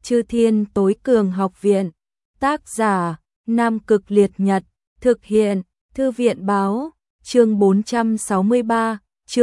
Chư Thiên Tối Cường Học Viện. Tác giả: Nam Cực Liệt Nhật. Thực hiện: Thư viện báo. Chương 463.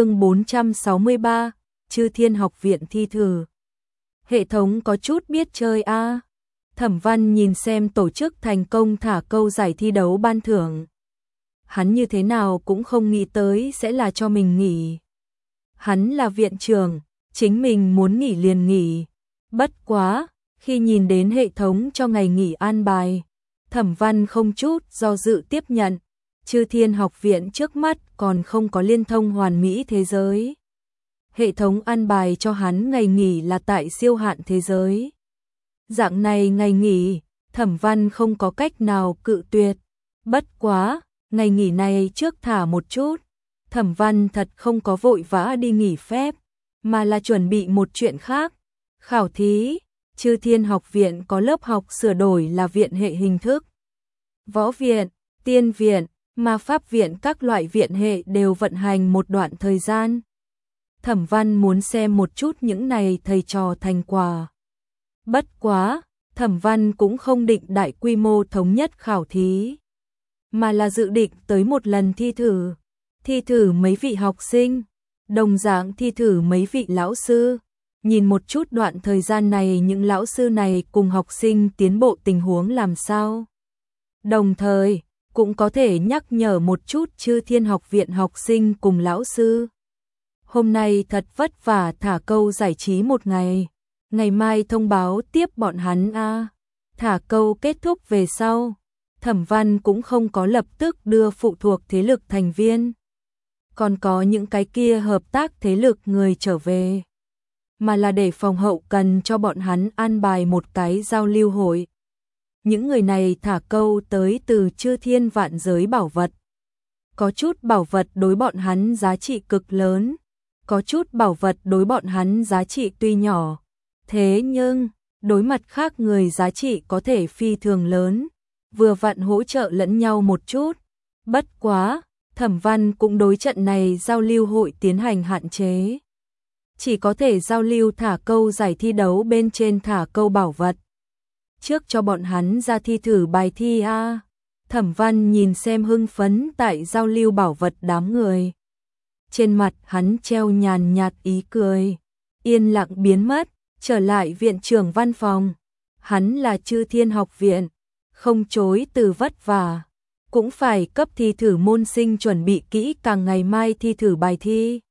Chư Thiên Học Viện thi thử. Hệ thống có chút biết chơi a. Thẩm Văn nhìn xem tổ chức thành công thả câu giải thi đấu ban thưởng. Hắn như thế nào cũng không nghĩ tới sẽ là cho mình nghỉ. Hắn là viện trưởng, chính mình muốn nghỉ liền nghỉ. Bất quá, khi nhìn đến hệ thống cho ngày nghỉ an bài, Thẩm Văn không chút do dự tiếp nhận. Chư Thiên Học Viện trước mắt còn không có liên thông hoàn mỹ thế giới. Hệ thống an bài cho hắn ngày nghỉ là tại siêu hạn thế giới. Dạng này ngày nghỉ, Thẩm Văn không có cách nào cự tuyệt. Bất quá, ngày nghỉ này trước thả một chút. Thẩm Văn thật không có vội vã đi nghỉ phép, mà là chuẩn bị một chuyện khác. Khảo thí. Chư Thiên Học Viện có lớp học sửa đổi là viện hệ hình thức. Võ viện, tiên viện, ma pháp viện, các loại viện hệ đều vận hành một đoạn thời gian. Thẩm Văn muốn xem một chút những này thầy trò thành quả. Bất quá, Thẩm Văn cũng không định đại quy mô thống nhất khảo thí, mà là dự định tới một lần thi thử mấy vị học sinh, đồng dạng thi thử mấy vị lão sư, nhìn một chút đoạn thời gian này những lão sư này cùng học sinh tiến bộ tình huống làm sao. Đồng thời, cũng có thể nhắc nhở một chút Chư Thiên Học Viện học sinh cùng lão sư. Hôm nay thật vất vả thả câu giải trí một ngày, ngày mai thông báo tiếp bọn hắn a. Thả câu kết thúc về sau, Thẩm Văn cũng không có lập tức đưa phụ thuộc thế lực thành viên, còn có những cái kia hợp tác thế lực người trở về, mà là để phòng hậu cần cho bọn hắn an bài một cái giao lưu hội. Những người này thả câu tới từ Chư Thiên vạn giới bảo vật. Có chút bảo vật đối bọn hắn giá trị cực lớn, có chút bảo vật đối bọn hắn giá trị tuy nhỏ, thế nhưng đối mặt khác người giá trị có thể phi thường lớn, vừa vặn hỗ trợ lẫn nhau một chút. Bất quá, Thẩm Văn cũng đối trận này giao lưu hội tiến hành hạn chế. Chỉ có thể giao lưu thả câu giải thi đấu bên trên thả câu bảo vật. Trước cho bọn hắn ra thi thử bài thi a. Thẩm Văn nhìn xem hưng phấn tại giao lưu bảo vật đám người. Trên mặt hắn treo nhàn nhạt ý cười, yên lặng biến mất, trở lại viện trưởng văn phòng. Hắn là Chư Thiên Học Viện, không chối từ vất vả, cũng phải cấp thi thử môn sinh chuẩn bị kỹ càng ngày mai thi thử bài thi.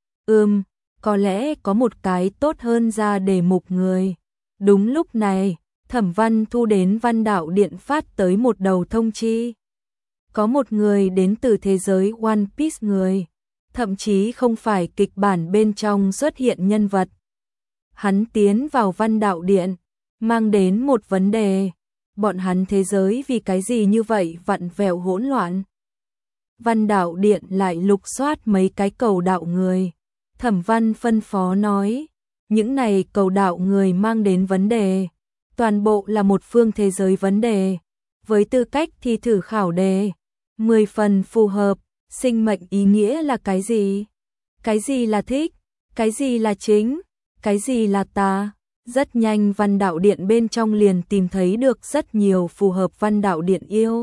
Có lẽ có một cái tốt hơn ra đề mục người. Đúng lúc này, Thẩm Văn thu đến Văn Đạo Điện phát tới một đầu thông chi. Có một người đến từ thế giới One Piece người, thậm chí không phải kịch bản bên trong xuất hiện nhân vật. Hắn tiến vào Văn Đạo Điện, mang đến một vấn đề. Bọn hắn thế giới vì cái gì như vậy vặn vẹo hỗn loạn? Văn Đạo Điện lại lục soát mấy cái cầu đạo người. Thẩm Văn phân phó nói, những này cầu đạo người mang đến vấn đề, toàn bộ là một phương thế giới vấn đề, với tư cách thi thử khảo đề, 10 phần phù hợp. Sinh mệnh ý nghĩa là cái gì? Cái gì là thích? Cái gì là chính? Cái gì là tà? Rất nhanh Văn Đạo Điện bên trong liền tìm thấy được rất nhiều phù hợp Văn Đạo Điện yêu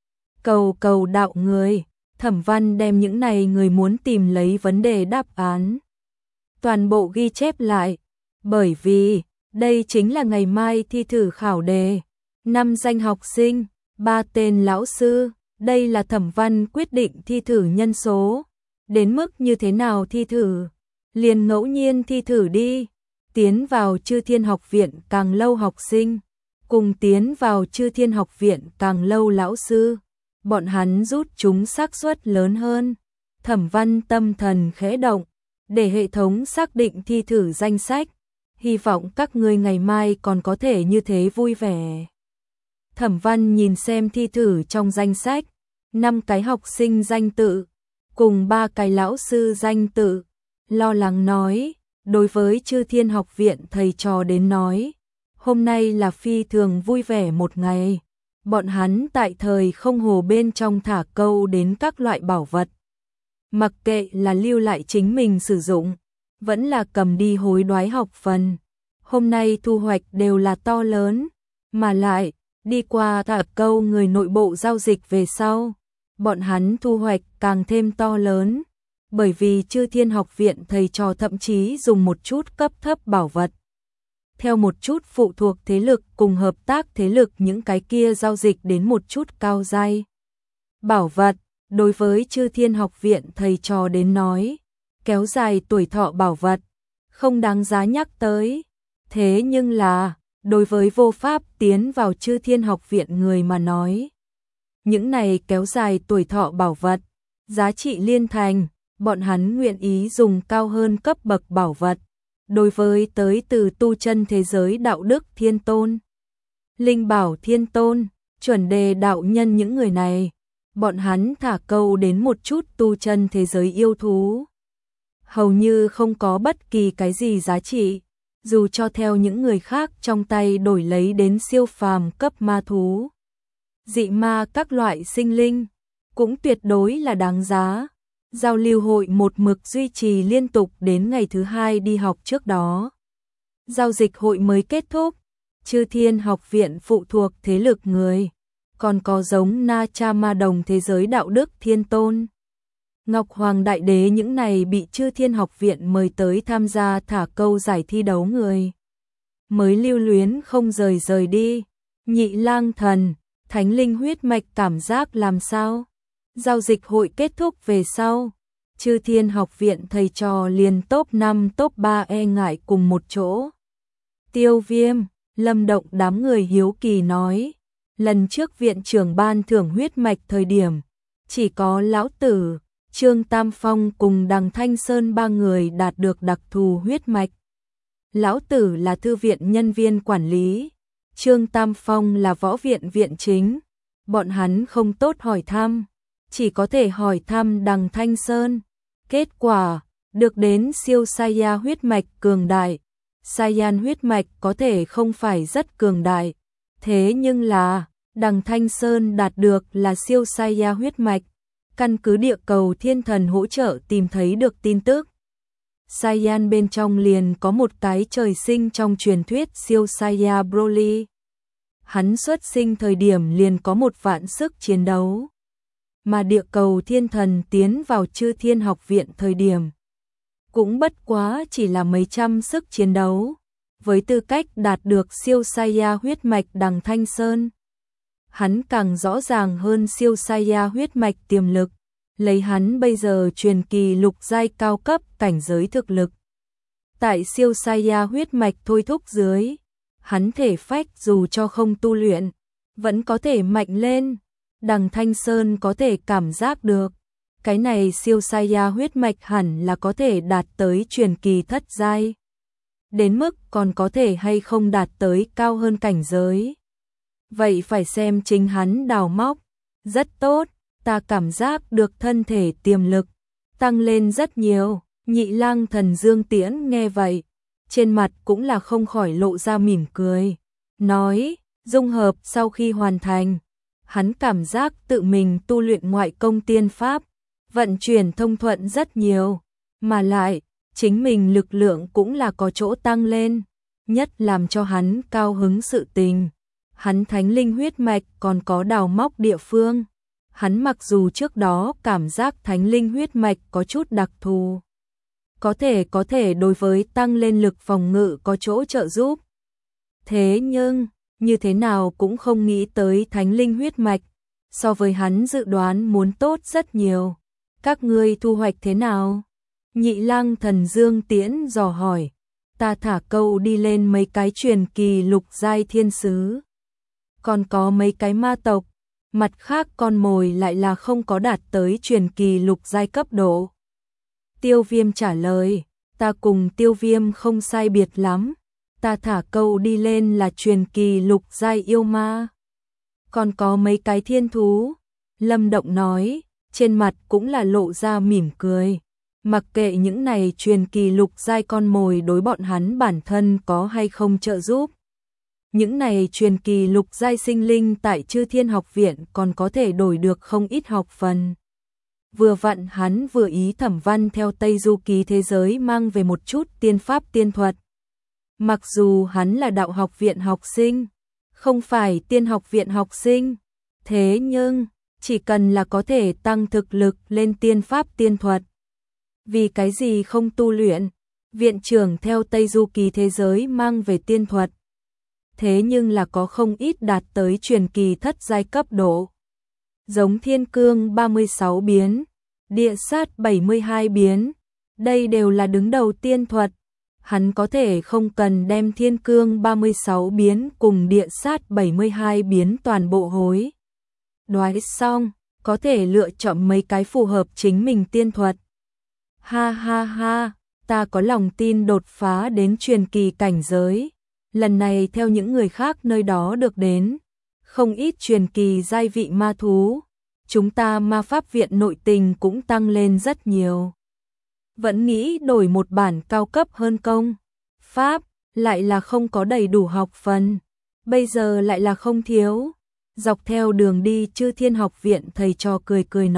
cầu đạo người. Thẩm Văn đem những này người muốn tìm lấy vấn đề đáp án toàn bộ ghi chép lại, bởi vì đây chính là ngày mai thi thử khảo đề. 5 danh học sinh, 3 tên lão sư, đây là Thẩm Văn quyết định thi thử nhân số. Đến mức như thế nào thi thử, liền ngẫu nhiên thi thử đi. Tiến vào Chư Thiên Học Viện càng lâu học sinh, cùng tiến vào Chư Thiên Học Viện càng lâu lão sư, bọn hắn rút chúng xác suất lớn hơn. Thẩm Văn tâm thần khẽ động, để hệ thống xác định thi thử danh sách. Hy vọng các ngươi ngày mai còn có thể như thế vui vẻ. Thẩm Văn nhìn xem thi thử trong danh sách, 5 cái học sinh danh tự, cùng 3 cái lão sư danh tự, lo lắng nói, đối với Chư Thiên Học Viện thầy trò đến nói, hôm nay là phi thường vui vẻ một ngày. Bọn hắn tại thời không hồ bên trong thả câu đến các loại bảo vật. Mặc kệ là lưu lại chính mình sử dụng, vẫn là cầm đi hối đoái học phần. Hôm nay thu hoạch đều là to lớn, mà lại, đi qua cả câu người nội bộ giao dịch về sau, bọn hắn thu hoạch càng thêm to lớn, bởi vì Chư Thiên Học Viện thầy trò thậm chí dùng một chút cấp thấp bảo vật. Theo một chút phụ thuộc thế lực cùng hợp tác thế lực những cái kia giao dịch đến một chút cao giai. Bảo vật, đối với Chư Thiên Học Viện thầy trò đến nói, kéo dài tuổi thọ bảo vật, không đáng giá nhắc tới. Thế nhưng là, đối với vô pháp tiến vào Chư Thiên Học Viện người mà nói, những này kéo dài tuổi thọ bảo vật, giá trị liên thành, bọn hắn nguyện ý dùng cao hơn cấp bậc bảo vật. Đối với tới từ tu chân thế giới đạo đức thiên tôn, linh bảo thiên tôn, chuẩn đề đạo nhân những người này, bọn hắn thả câu đến một chút tu chân thế giới yêu thú. Hầu như không có bất kỳ cái gì giá trị, dù cho theo những người khác trong tay đổi lấy đến siêu phàm cấp ma thú. Dị ma các loại sinh linh, cũng tuyệt đối là đáng giá. Giao lưu hội một mực duy trì liên tục đến ngày thứ 2 đi học trước đó. Giao dịch hội mới kết thúc, Chư Thiên Học Viện phụ thuộc thế lực người, còn có giống Na Cha Ma Đồng thế giới đạo đức thiên tôn. Ngọc Hoàng Đại Đế những này bị Chư Thiên Học Viện mời tới tham gia thả câu giải thi đấu người. Mới lưu luyến không rời đi, Nhị Lang Thần, Thánh Linh huyết mạch cảm giác làm sao? Giao dịch hội kết thúc về sau, Chư Thiên Học Viện thầy trò liền top 5 top 3 e ngại cùng một chỗ. Tiêu Viêm, Lâm Động đám người hiếu kỳ nói, lần trước viện trưởng ban thưởng huyết mạch thời điểm, chỉ có lão tử, Trương Tam Phong cùng Đằng Thanh Sơn ba người đạt được đặc thù huyết mạch. Lão tử là thư viện nhân viên quản lý, Trương Tam Phong là võ viện viện chính, bọn hắn không tốt hỏi thăm, chỉ có thể hỏi thăm Đằng Thanh Sơn. Kết quả, được đến siêu Saiya huyết mạch cường đại. Saiyan huyết mạch có thể không phải rất cường đại, thế nhưng là, Đằng Thanh Sơn đạt được là siêu Saiya huyết mạch, căn cứ địa cầu thiên thần hỗ trợ tìm thấy được tin tức. Saiyan bên trong liền có một cái trời sinh trong truyền thuyết siêu Saiya Broly. Hắn xuất sinh thời điểm liền có một vạn sức chiến đấu. Mà địa cầu thiên thần tiến vào Chư Thiên Học Viện thời điểm, cũng bất quá chỉ là mấy trăm sức chiến đấu. Với tư cách đạt được siêu Saiya huyết mạch Đằng Thanh Sơn, hắn càng rõ ràng hơn siêu Saiya huyết mạch tiềm lực, lấy hắn bây giờ truyền kỳ lục giai cao cấp cảnh giới thực lực. Tại siêu Saiya huyết mạch thôi thúc dưới, hắn thể phách dù cho không tu luyện, vẫn có thể mạnh lên. Đằng Thanh Sơn có thể cảm giác được, cái này siêu Saiya huyết mạch hẳn là có thể đạt tới truyền kỳ thất giai. Đến mức còn có thể hay không đạt tới cao hơn cảnh giới. Vậy phải xem chính hắn đào móc. Rất tốt, ta cảm giác được thân thể tiềm lực tăng lên rất nhiều. Nhị Lang Thần Dương Tiễn nghe vậy, trên mặt cũng là không khỏi lộ ra mỉm cười. Nói, dung hợp sau khi hoàn thành, hắn cảm giác tự mình tu luyện ngoại công tiên pháp, vận chuyển thông thuận rất nhiều, mà lại, chính mình lực lượng cũng là có chỗ tăng lên, nhất làm cho hắn cao hứng sự tình. Hắn thánh linh huyết mạch còn có đào móc địa phương. Hắn mặc dù trước đó cảm giác thánh linh huyết mạch có chút đặc thù, có thể đối với tăng lên lực phòng ngự có chỗ trợ giúp. Thế nhưng, như thế nào cũng không nghĩ tới thánh linh huyết mạch, so với hắn dự đoán muốn tốt rất nhiều. Các ngươi thu hoạch thế nào? Nhị Lang Thần Dương Tiễn dò hỏi. Ta thả câu đi lên mấy cái truyền kỳ lục giai thiên sứ, còn có mấy cái ma tộc, mặt khác con mồi lại là không có đạt tới truyền kỳ lục giai cấp độ. Tiêu Viêm trả lời, ta cùng Tiêu Viêm không sai biệt lắm, ta thả câu đi lên là truyền kỳ lục giai yêu ma. Còn có mấy cái thiên thú, Lâm Động nói, trên mặt cũng là lộ ra mỉm cười. Mặc kệ những này truyền kỳ lục giai con mồi đối bọn hắn bản thân có hay không trợ giúp. Những này truyền kỳ lục giai sinh linh tại Chư Thiên Học Viện còn có thể đổi được không ít học phần. Vừa vặn hắn vừa ý Thẩm Văn theo Tây Du Ký thế giới mang về một chút tiên pháp tiên thuật. Mặc dù hắn là đạo học viện học sinh, không phải tiên học viện học sinh, thế nhưng chỉ cần là có thể tăng thực lực lên tiên pháp tiên thuật. Vì cái gì không tu luyện? Viện trưởng theo Tây Du Ký thế giới mang về tiên thuật. Thế nhưng là có không ít đạt tới truyền kỳ thất giai cấp độ. Giống thiên cương 36 biến, địa sát 72 biến, đây đều là đứng đầu tiên thuật. Hắn có thể không cần đem thiên cương 36 biến cùng địa sát 72 biến toàn bộ hối đoái xong, có thể lựa chọn mấy cái phù hợp chính mình tiên thuật. Ha ha ha, ta có lòng tin đột phá đến truyền kỳ cảnh giới. Lần này theo những người khác nơi đó được đến không ít truyền kỳ giai vị ma thú, chúng ta ma pháp viện nội tình cũng tăng lên rất nhiều. Vẫn nghĩ đổi một bản cao cấp hơn công pháp, lại là không có đầy đủ học phần, bây giờ lại là không thiếu. Dọc theo đường đi Chư Thiên học viện thầy trò cười cười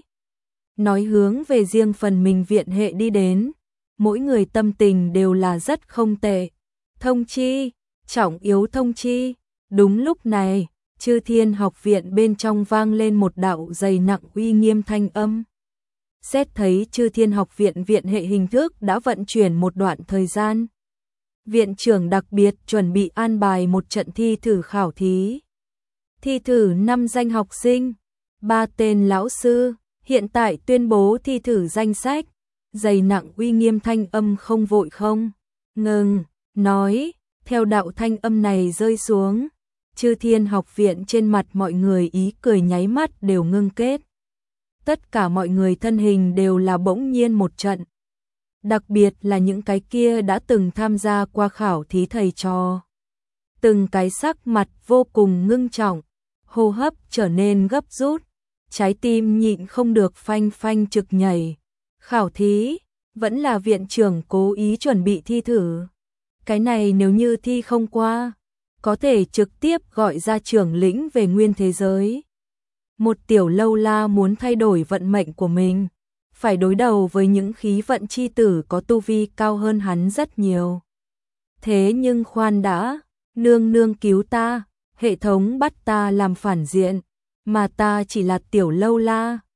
nói hướng về riêng phần mình viện hệ đi đến, mỗi người tâm tình đều là rất không tệ. Thông chi, trọng yếu thông chi. Đúng lúc này, Chư Thiên học viện bên trong vang lên một đạo dày nặng uy nghiêm thanh âm. Xét thấy Chư Thiên học viện viện hệ hình thức đã vận chuyển một đoạn thời gian, viện trưởng đặc biệt chuẩn bị an bài một trận thi thử khảo thí. Thi thử 5 danh học sinh, 3 tên lão sư, hiện tại tuyên bố thi thử danh sách. Dày nặng uy nghiêm thanh âm không vội không ngừng nói, theo đạo thanh âm này rơi xuống, Chư Thiên học viện trên mặt mọi người ý cười nháy mắt đều ngưng kết. Tất cả mọi người thân hình đều là bỗng nhiên một trận. Đặc biệt là những cái kia đã từng tham gia qua khảo thí thầy trò. Từng cái sắc mặt vô cùng ngưng trọng, hô hấp trở nên gấp rút, trái tim nhịn không được phanh phanh trực nhảy. Khảo thí, vẫn là viện trưởng cố ý chuẩn bị thi thử. Cái này nếu như thi không qua, có thể trực tiếp gọi ra trưởng lĩnh về nguyên thế giới. Một tiểu lâu la muốn thay đổi vận mệnh của mình, phải đối đầu với những khí vận chi tử có tu vi cao hơn hắn rất nhiều. Thế nhưng khoan đã, nương nương cứu ta, hệ thống bắt ta làm phản diện, mà ta chỉ là tiểu lâu la,